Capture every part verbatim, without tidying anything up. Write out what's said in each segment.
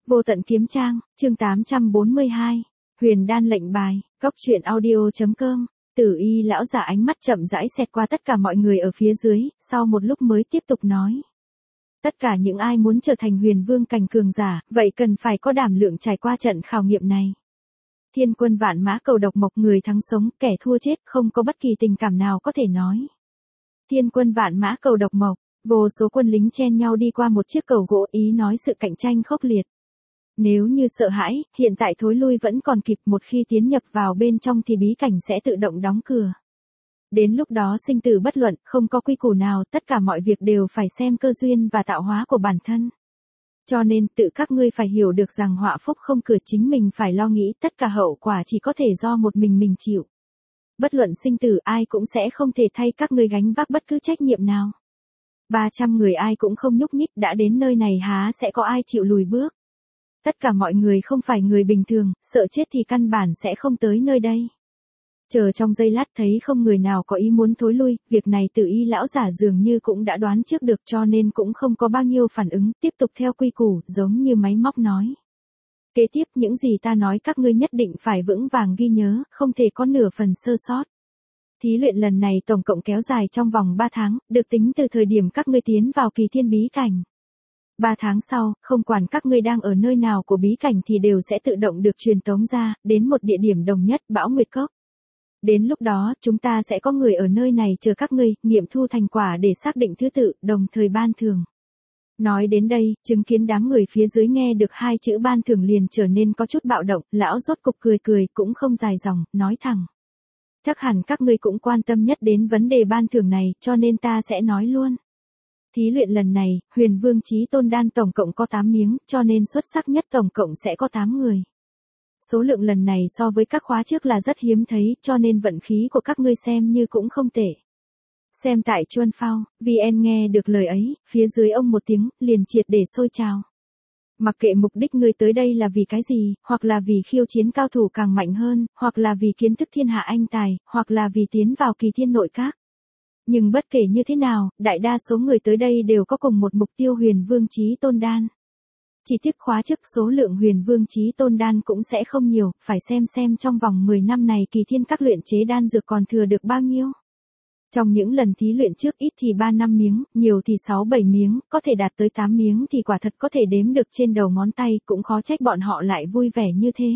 Vô tận kiếm trang, chương tám trăm bốn mươi hai. Huyền đan lệnh bài, góc truyện audio.com. Tử y lão giả ánh mắt chậm rãi xẹt qua tất cả mọi người ở phía dưới, sau một lúc mới tiếp tục nói. Tất cả những ai muốn trở thành huyền vương cảnh cường giả, vậy cần phải có đảm lượng trải qua trận khảo nghiệm này. Thiên quân vạn mã cầu độc mộc, người thắng sống, kẻ thua chết, không có bất kỳ tình cảm nào có thể nói. Thiên quân vạn mã cầu độc mộc, vô số quân lính chen nhau đi qua một chiếc cầu gỗ, ý nói sự cạnh tranh khốc liệt. Nếu như sợ hãi, hiện tại thối lui vẫn còn kịp, một khi tiến nhập vào bên trong thì bí cảnh sẽ tự động đóng cửa. Đến lúc đó sinh tử bất luận, không có quy củ nào, tất cả mọi việc đều phải xem cơ duyên và tạo hóa của bản thân. Cho nên tự các ngươi phải hiểu được rằng họa phúc không cửa, chính mình phải lo nghĩ, tất cả hậu quả chỉ có thể do một mình mình chịu. Bất luận sinh tử, ai cũng sẽ không thể thay các ngươi gánh vác bất cứ trách nhiệm nào. ba trăm người ai cũng không nhúc nhích, đã đến nơi này há sẽ có ai chịu lùi bước. Tất cả mọi người không phải người bình thường, sợ chết thì căn bản sẽ không tới nơi đây. Chờ trong giây lát thấy không người nào có ý muốn thối lui, việc này Tử y lão giả dường như cũng đã đoán trước được, cho nên cũng không có bao nhiêu phản ứng, tiếp tục theo quy củ, giống như máy móc nói. Kế tiếp những gì ta nói các ngươi nhất định phải vững vàng ghi nhớ, không thể có nửa phần sơ sót. Thí luyện lần này tổng cộng kéo dài trong vòng ba tháng, được tính từ thời điểm các ngươi tiến vào kỳ thiên bí cảnh. ba tháng sau, không quản các ngươi đang ở nơi nào của bí cảnh thì đều sẽ tự động được truyền tống ra, đến một địa điểm đồng nhất, Bão Nguyệt Cốc. Đến lúc đó, chúng ta sẽ có người ở nơi này chờ các ngươi, nghiệm thu thành quả để xác định thứ tự, đồng thời ban thưởng. Nói đến đây, chứng kiến đám người phía dưới nghe được hai chữ ban thưởng liền trở nên có chút bạo động, lão rốt cục cười cười, cũng không dài dòng, nói thẳng. Chắc hẳn các ngươi cũng quan tâm nhất đến vấn đề ban thưởng này, cho nên ta sẽ nói luôn. Thí luyện lần này, huyền vương chí tôn đan tổng cộng có tám miếng, cho nên xuất sắc nhất tổng cộng sẽ có tám người. Số lượng lần này so với các khóa trước là rất hiếm thấy, cho nên vận khí của các ngươi xem như cũng không tệ. Xem tại Chuân Phao, vê en nghe được lời ấy, phía dưới ông một tiếng, liền triệt để sôi trào. Mặc kệ mục đích ngươi tới đây là vì cái gì, hoặc là vì khiêu chiến cao thủ càng mạnh hơn, hoặc là vì kiến thức thiên hạ anh tài, hoặc là vì tiến vào kỳ thiên nội các. Nhưng bất kể như thế nào, đại đa số người tới đây đều có cùng một mục tiêu, huyền vương chí tôn đan. Chỉ tiếc khóa trước số lượng huyền vương chí tôn đan cũng sẽ không nhiều, phải xem xem trong vòng mười năm này kỳ thiên các luyện chế đan dược còn thừa được bao nhiêu. Trong những lần thí luyện trước ít thì ba năm miếng, nhiều thì sáu bảy miếng, có thể đạt tới tám miếng thì quả thật có thể đếm được trên đầu ngón tay, cũng khó trách bọn họ lại vui vẻ như thế.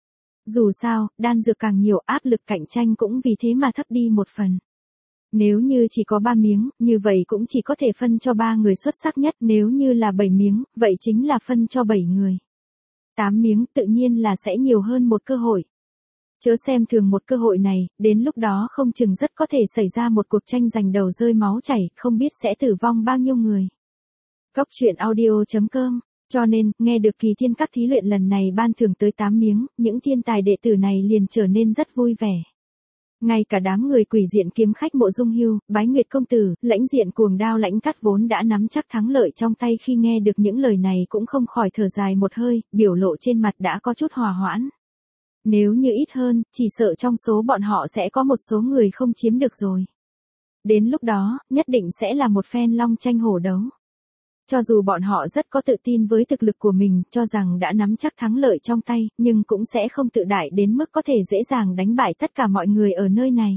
Dù sao, đan dược càng nhiều, áp lực cạnh tranh cũng vì thế mà thấp đi một phần. Nếu như chỉ có ba miếng, như vậy cũng chỉ có thể phân cho ba người xuất sắc nhất, nếu như là bảy miếng, vậy chính là phân cho bảy người. tám miếng tự nhiên là sẽ nhiều hơn một cơ hội. Chớ xem thường một cơ hội này, đến lúc đó không chừng rất có thể xảy ra một cuộc tranh giành đầu rơi máu chảy, không biết sẽ tử vong bao nhiêu người. Góc truyện audio.com. Cho nên, nghe được kỳ thiên các thí luyện lần này ban thưởng tới tám miếng, những thiên tài đệ tử này liền trở nên rất vui vẻ. Ngay cả đám người quỷ diện kiếm khách Mộ Dung Hưu, Bái Nguyệt công tử, lãnh diện cuồng đao Lãnh Cắt vốn đã nắm chắc thắng lợi trong tay, khi nghe được những lời này cũng không khỏi thở dài một hơi, biểu lộ trên mặt đã có chút hòa hoãn. Nếu như ít hơn, chỉ sợ trong số bọn họ sẽ có một số người không chiếm được rồi. Đến lúc đó, nhất định sẽ là một phen long tranh hổ đấu. Cho dù bọn họ rất có tự tin với thực lực của mình, cho rằng đã nắm chắc thắng lợi trong tay, nhưng cũng sẽ không tự đại đến mức có thể dễ dàng đánh bại tất cả mọi người ở nơi này.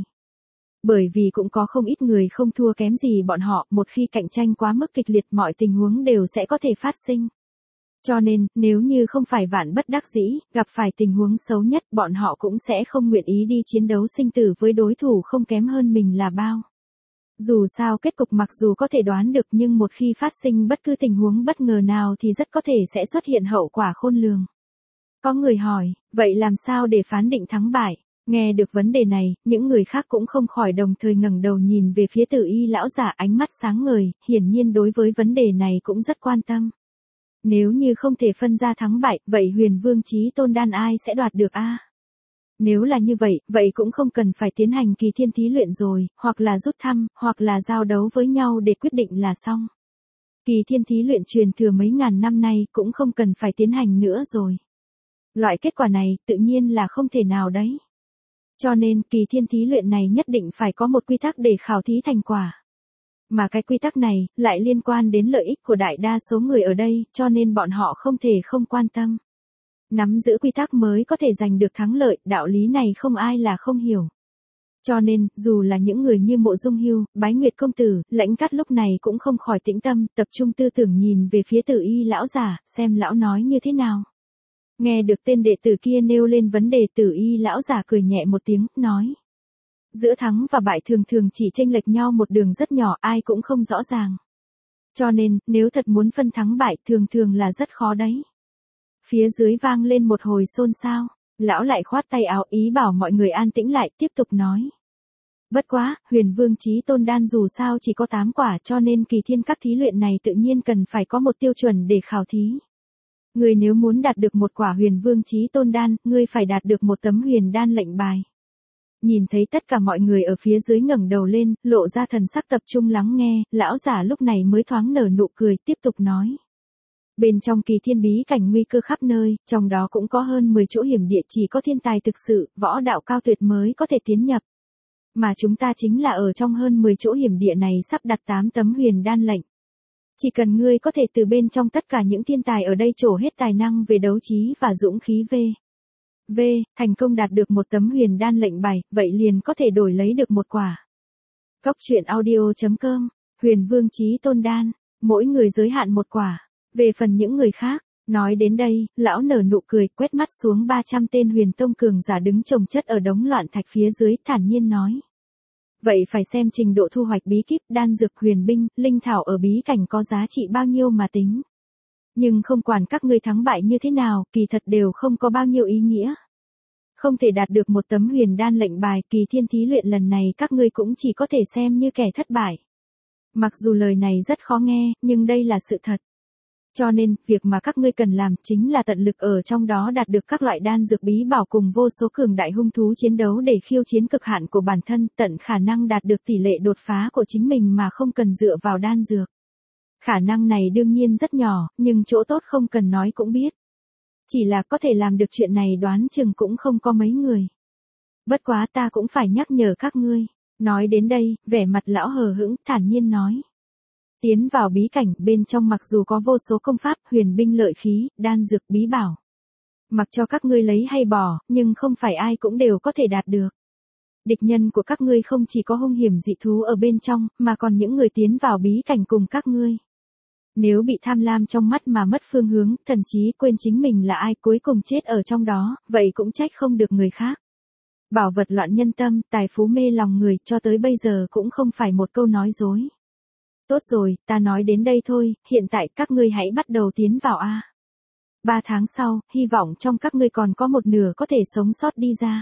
Bởi vì cũng có không ít người không thua kém gì bọn họ, một khi cạnh tranh quá mức kịch liệt mọi tình huống đều sẽ có thể phát sinh. Cho nên, nếu như không phải vạn bất đắc dĩ, gặp phải tình huống xấu nhất, bọn họ cũng sẽ không nguyện ý đi chiến đấu sinh tử với đối thủ không kém hơn mình là bao. Dù sao kết cục mặc dù có thể đoán được, nhưng một khi phát sinh bất cứ tình huống bất ngờ nào thì rất có thể sẽ xuất hiện hậu quả khôn lường. Có người hỏi, vậy làm sao để phán định thắng bại? Nghe được vấn đề này, những người khác cũng không khỏi đồng thời ngẩng đầu nhìn về phía Tử y lão giả, ánh mắt sáng ngời, hiển nhiên đối với vấn đề này cũng rất quan tâm. Nếu như không thể phân ra thắng bại, vậy huyền vương chí tôn đan ai sẽ đoạt được a? Nếu là như vậy, vậy cũng không cần phải tiến hành kỳ thiên thí luyện rồi, hoặc là rút thăm, hoặc là giao đấu với nhau để quyết định là xong. Kỳ thiên thí luyện truyền thừa mấy ngàn năm nay cũng không cần phải tiến hành nữa rồi. Loại kết quả này tự nhiên là không thể nào đấy. Cho nên kỳ thiên thí luyện này nhất định phải có một quy tắc để khảo thí thành quả. Mà cái quy tắc này, lại liên quan đến lợi ích của đại đa số người ở đây, cho nên bọn họ không thể không quan tâm. Nắm giữ quy tắc mới có thể giành được thắng lợi, đạo lý này không ai là không hiểu. Cho nên, dù là những người như Mộ Dung Hưu, Bái Nguyệt công tử, Lãnh Cát lúc này cũng không khỏi tĩnh tâm, tập trung tư tưởng nhìn về phía Tử Y lão giả, xem lão nói như thế nào. Nghe được tên đệ tử kia nêu lên vấn đề, Tử Y lão giả cười nhẹ một tiếng, nói. Giữa thắng và bại thường thường chỉ chênh lệch nhau một đường rất nhỏ, ai cũng không rõ ràng. Cho nên, nếu thật muốn phân thắng bại, thường thường là rất khó đấy. Phía dưới vang lên một hồi xôn xao, lão lại khoát tay áo ý bảo mọi người an tĩnh lại, tiếp tục nói. Bất quá, Huyền Vương Chí Tôn đan dù sao chỉ có tám quả, cho nên kỳ thiên các thí luyện này tự nhiên cần phải có một tiêu chuẩn để khảo thí. Người nếu muốn đạt được một quả Huyền Vương Chí Tôn đan, ngươi phải đạt được một tấm huyền đan lệnh bài. Nhìn thấy tất cả mọi người ở phía dưới ngẩng đầu lên, lộ ra thần sắc tập trung lắng nghe, lão giả lúc này mới thoáng nở nụ cười, tiếp tục nói. Bên trong kỳ thiên bí cảnh nguy cơ khắp nơi, trong đó cũng có hơn mười chỗ hiểm địa, chỉ có thiên tài thực sự, võ đạo cao tuyệt mới có thể tiến nhập. Mà chúng ta chính là ở trong hơn mười chỗ hiểm địa này sắp đặt tám tấm huyền đan lệnh. Chỉ cần ngươi có thể từ bên trong tất cả những thiên tài ở đây trổ hết tài năng về đấu trí và dũng khí v. V, thành công đạt được một tấm huyền đan lệnh bài, vậy liền có thể đổi lấy được một quả. Cốc truyện audio chấm com, Huyền Vương Chí Tôn đan, mỗi người giới hạn một quả. Về phần những người khác, nói đến đây, lão nở nụ cười, quét mắt xuống ba trăm tên huyền tông cường giả đứng chồng chất ở đống loạn thạch phía dưới, thản nhiên nói. Vậy phải xem trình độ thu hoạch bí kíp, đan dược, huyền binh, linh thảo ở bí cảnh có giá trị bao nhiêu mà tính. Nhưng không quản các ngươi thắng bại như thế nào, kỳ thật đều không có bao nhiêu ý nghĩa. Không thể đạt được một tấm huyền đan lệnh bài, kỳ thiên thí luyện lần này các ngươi cũng chỉ có thể xem như kẻ thất bại. Mặc dù lời này rất khó nghe, nhưng đây là sự thật. Cho nên, việc mà các ngươi cần làm chính là tận lực ở trong đó đạt được các loại đan dược bí bảo cùng vô số cường đại hung thú chiến đấu để khiêu chiến cực hạn của bản thân, tận khả năng đạt được tỷ lệ đột phá của chính mình mà không cần dựa vào đan dược. Khả năng này đương nhiên rất nhỏ, nhưng chỗ tốt không cần nói cũng biết. Chỉ là có thể làm được chuyện này đoán chừng cũng không có mấy người. Bất quá ta cũng phải nhắc nhở các ngươi. Nói đến đây, vẻ mặt lão hờ hững, thản nhiên nói. Tiến vào bí cảnh, bên trong mặc dù có vô số công pháp, huyền binh lợi khí, đan dược bí bảo. Mặc cho các ngươi lấy hay bỏ, nhưng không phải ai cũng đều có thể đạt được. Địch nhân của các ngươi không chỉ có hung hiểm dị thú ở bên trong, mà còn những người tiến vào bí cảnh cùng các ngươi. Nếu bị tham lam trong mắt mà mất phương hướng, thậm chí quên chính mình là ai cuối cùng chết ở trong đó, vậy cũng trách không được người khác. Bảo vật loạn nhân tâm, tài phú mê lòng người, cho tới bây giờ cũng không phải một câu nói dối. Tốt rồi, ta nói đến đây thôi, hiện tại các ngươi hãy bắt đầu tiến vào a. Ba tháng sau, hy vọng trong các ngươi còn có một nửa có thể sống sót đi ra.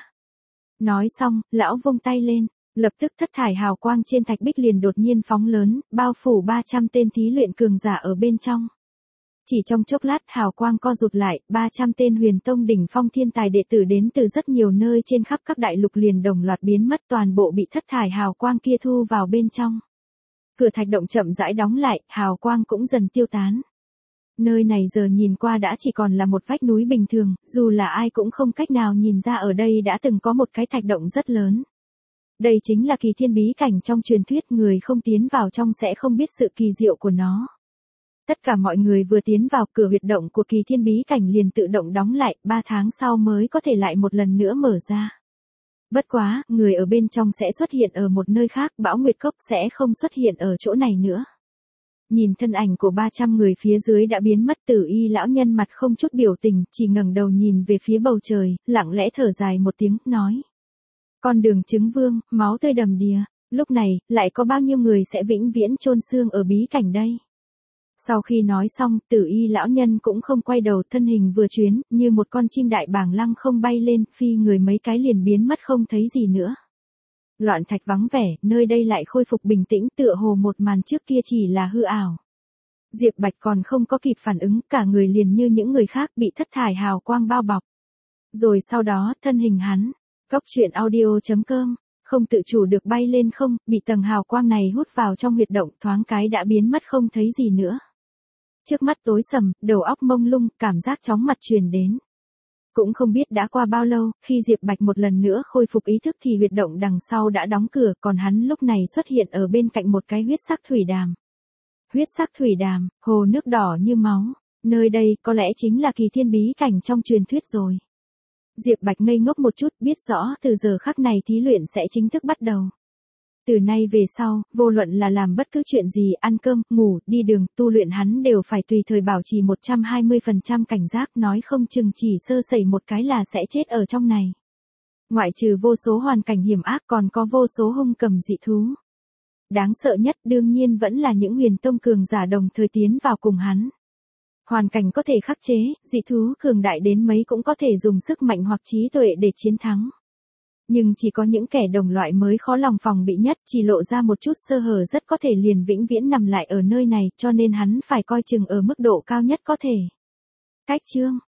Nói xong, lão vung tay lên, lập tức thất thải hào quang trên thạch bích liền đột nhiên phóng lớn, bao phủ ba trăm tên thí luyện cường giả ở bên trong. Chỉ trong chốc lát hào quang co rụt lại, ba trăm tên huyền tông đỉnh phong thiên tài đệ tử đến từ rất nhiều nơi trên khắp các đại lục liền đồng loạt biến mất, toàn bộ bị thất thải hào quang kia thu vào bên trong. Cửa thạch động chậm rãi đóng lại, hào quang cũng dần tiêu tán. Nơi này giờ nhìn qua đã chỉ còn là một vách núi bình thường, dù là ai cũng không cách nào nhìn ra ở đây đã từng có một cái thạch động rất lớn. Đây chính là kỳ thiên bí cảnh trong truyền thuyết, người không tiến vào trong sẽ không biết sự kỳ diệu của nó. Tất cả mọi người vừa tiến vào, cửa huyệt động của kỳ thiên bí cảnh liền tự động đóng lại, ba tháng sau mới có thể lại một lần nữa mở ra. Bất quá, người ở bên trong sẽ xuất hiện ở một nơi khác, Bão Nguyệt Cốc sẽ không xuất hiện ở chỗ này nữa. Nhìn thân ảnh của ba trăm người phía dưới đã biến mất, Tử Y lão nhân mặt không chút biểu tình, chỉ ngẩng đầu nhìn về phía bầu trời, lặng lẽ thở dài một tiếng, nói. Con đường chứng vương, máu tươi đầm đìa, lúc này, lại có bao nhiêu người sẽ vĩnh viễn chôn xương ở bí cảnh đây? Sau khi nói xong, Tử Y lão nhân cũng không quay đầu, thân hình vừa chuyến, như một con chim đại bàng lăng không bay lên, phi người mấy cái liền biến mất không thấy gì nữa. Loạn thạch vắng vẻ, nơi đây lại khôi phục bình tĩnh, tựa hồ một màn trước kia chỉ là hư ảo. Diệp Bạch còn không có kịp phản ứng, cả người liền như những người khác bị thất thải hào quang bao bọc. Rồi sau đó, thân hình hắn, cốc truyện audio chấm com, không tự chủ được bay lên không, bị tầng hào quang này hút vào trong huyệt động, thoáng cái đã biến mất không thấy gì nữa. Trước mắt tối sầm, đầu óc mông lung, cảm giác chóng mặt truyền đến. Cũng không biết đã qua bao lâu, khi Diệp Bạch một lần nữa khôi phục ý thức thì huyệt động đằng sau đã đóng cửa, còn hắn lúc này xuất hiện ở bên cạnh một cái huyết sắc thủy đàm. Huyết sắc thủy đàm, hồ nước đỏ như máu, nơi đây có lẽ chính là kỳ thiên bí cảnh trong truyền thuyết rồi. Diệp Bạch ngây ngốc một chút, biết rõ từ giờ khắc này thí luyện sẽ chính thức bắt đầu. Từ nay về sau, vô luận là làm bất cứ chuyện gì, ăn cơm, ngủ, đi đường, tu luyện hắn đều phải tùy thời bảo trì một trăm hai mươi phần trăm cảnh giác, nói không chừng chỉ sơ sẩy một cái là sẽ chết ở trong này. Ngoại trừ vô số hoàn cảnh hiểm ác còn có vô số hung cầm dị thú. Đáng sợ nhất đương nhiên vẫn là những huyền tông cường giả đồng thời tiến vào cùng hắn. Hoàn cảnh có thể khắc chế, dị thú cường đại đến mấy cũng có thể dùng sức mạnh hoặc trí tuệ để chiến thắng. Nhưng chỉ có những kẻ đồng loại mới khó lòng phòng bị nhất, chỉ lộ ra một chút sơ hở rất có thể liền vĩnh viễn nằm lại ở nơi này, cho nên hắn phải coi chừng ở mức độ cao nhất có thể. Cách chương